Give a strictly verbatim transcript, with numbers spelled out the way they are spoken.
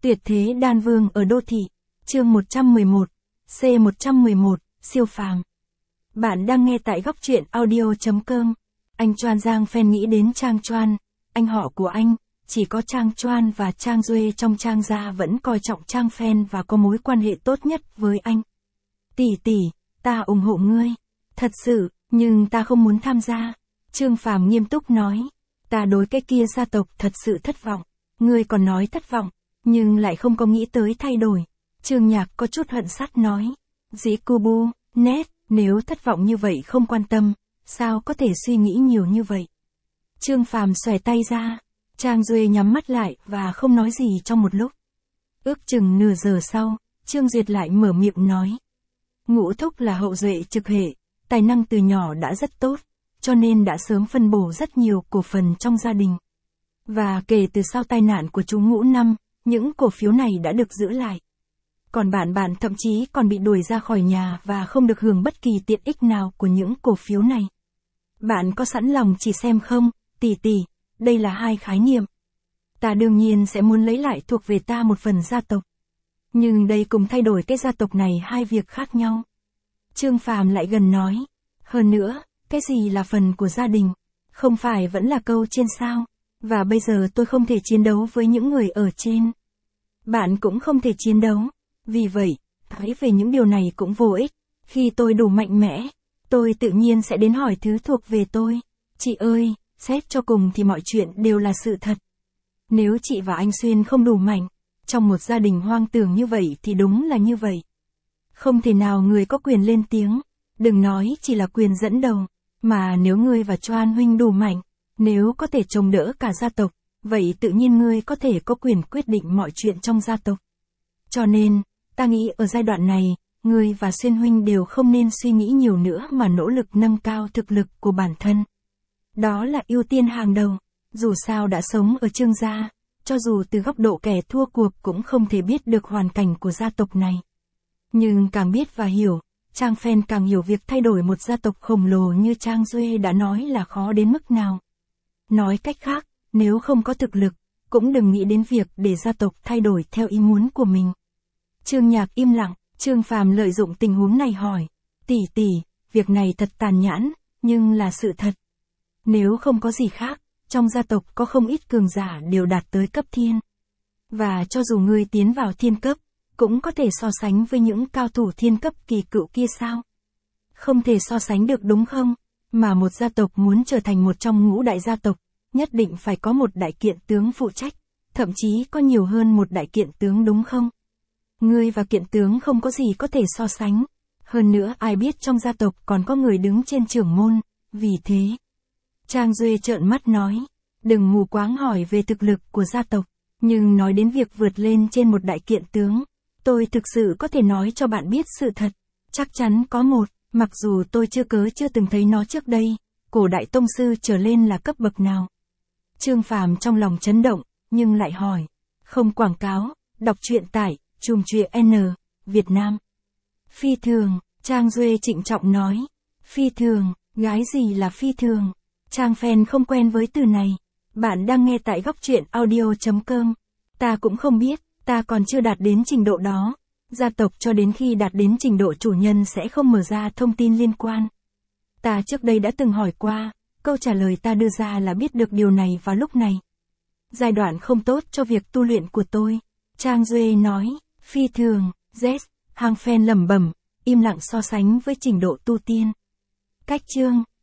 Tuyệt thế đan vương ở đô thị. Chương một trăm mười một, C một trăm mười một, siêu phàm. Bạn đang nghe tại góc truyện audio chấm com. Anh Choan Giang fan nghĩ đến Trang Choan, anh họ của anh, chỉ có Trang Choan và Trang Duê trong Trang gia vẫn coi trọng Trang fan và có mối quan hệ tốt nhất với anh. Tỷ tỷ, ta ủng hộ ngươi. Thật sự, nhưng ta không muốn tham gia. Trương Phàm nghiêm túc nói. Ta đối cái kia gia tộc thật sự thất vọng. Ngươi còn nói thất vọng, nhưng lại không có nghĩ tới thay đổi. Trương Nhạc có chút hận sắt nói. Dĩ cu bu, nét, nếu thất vọng như vậy không quan tâm, sao có thể suy nghĩ nhiều như vậy? Trương Phàm xòe tay ra. Trang Duê nhắm mắt lại và không nói gì trong một lúc. Ước chừng nửa giờ sau, Trương Duyệt lại mở miệng nói. Ngũ thúc là hậu duệ trực hệ, tài năng từ nhỏ đã rất tốt, cho nên đã sớm phân bổ rất nhiều cổ phần trong gia đình. Và kể từ sau tai nạn của chú Ngũ Năm, những cổ phiếu này đã được giữ lại. Còn bạn bạn thậm chí còn bị đuổi ra khỏi nhà và không được hưởng bất kỳ tiện ích nào của những cổ phiếu này. Bạn có sẵn lòng chỉ xem không, tỷ tỷ, đây là hai khái niệm. Ta đương nhiên sẽ muốn lấy lại thuộc về ta một phần gia tộc. Nhưng đây cùng thay đổi cái gia tộc này hai việc khác nhau. Trương Phàm lại gần nói. Hơn nữa, cái gì là phần của gia đình? Không phải vẫn là câu trên sao? Và bây giờ tôi không thể chiến đấu với những người ở trên. Bạn cũng không thể chiến đấu. Vì vậy, nói về những điều này cũng vô ích. Khi tôi đủ mạnh mẽ, tôi tự nhiên sẽ đến hỏi thứ thuộc về tôi. Chị ơi, xét cho cùng thì mọi chuyện đều là sự thật. Nếu chị và anh Xuyên không đủ mạnh, trong một gia đình hoang tưởng như vậy thì đúng là như vậy. Không thể nào người có quyền lên tiếng, đừng nói chỉ là quyền dẫn đầu, mà nếu ngươi và Choan huynh đủ mạnh, nếu có thể chống đỡ cả gia tộc, vậy tự nhiên ngươi có thể có quyền quyết định mọi chuyện trong gia tộc. Cho nên, ta nghĩ ở giai đoạn này, ngươi và Xuyên huynh đều không nên suy nghĩ nhiều nữa mà nỗ lực nâng cao thực lực của bản thân. Đó là ưu tiên hàng đầu, dù sao đã sống ở Trương gia, cho dù từ góc độ kẻ thua cuộc cũng không thể biết được hoàn cảnh của gia tộc này. Nhưng càng biết và hiểu, Trang fan càng hiểu việc thay đổi một gia tộc khổng lồ như Trang Duê đã nói là khó đến mức nào. Nói cách khác, nếu không có thực lực, cũng đừng nghĩ đến việc để gia tộc thay đổi theo ý muốn của mình. Trương Nhạc im lặng, Trương Phàm lợi dụng tình huống này hỏi. Tỷ tỷ, việc này thật tàn nhẫn, nhưng là sự thật. Nếu không có gì khác, trong gia tộc có không ít cường giả đều đạt tới cấp thiên. Và cho dù ngươi tiến vào thiên cấp, cũng có thể so sánh với những cao thủ thiên cấp kỳ cựu kia sao? Không thể so sánh được đúng không? Mà một gia tộc muốn trở thành một trong ngũ đại gia tộc, nhất định phải có một đại kiện tướng phụ trách, thậm chí có nhiều hơn một đại kiện tướng đúng không? Ngươi và kiện tướng không có gì có thể so sánh. Hơn nữa ai biết trong gia tộc còn có người đứng trên trưởng môn, vì thế. Trang Duê trợn mắt nói, đừng mù quáng hỏi về thực lực của gia tộc, nhưng nói đến việc vượt lên trên một đại kiện tướng, tôi thực sự có thể nói cho bạn biết sự thật, chắc chắn có một, mặc dù tôi chưa cớ chưa từng thấy nó trước đây, cổ đại tông sư trở lên là cấp bậc nào. Trương Phàm trong lòng chấn động, nhưng lại hỏi, không quảng cáo, đọc truyện tại, chùm truyện N, Việt Nam. Phi thường, Trang Duê trịnh trọng nói, phi thường, gái gì là phi thường? Trang fan không quen với từ này. Bạn đang nghe tại góc truyện audio chấm com. Ta cũng không biết, ta còn chưa đạt đến trình độ đó. Gia tộc cho đến khi đạt đến trình độ chủ nhân sẽ không mở ra thông tin liên quan. Ta trước đây đã từng hỏi qua, câu trả lời ta đưa ra là biết được điều này vào lúc này. Giai đoạn không tốt cho việc tu luyện của tôi. Trang Duê nói, phi thường, Z, hàng fan lẩm bẩm, im lặng so sánh với trình độ tu tiên. Cách chương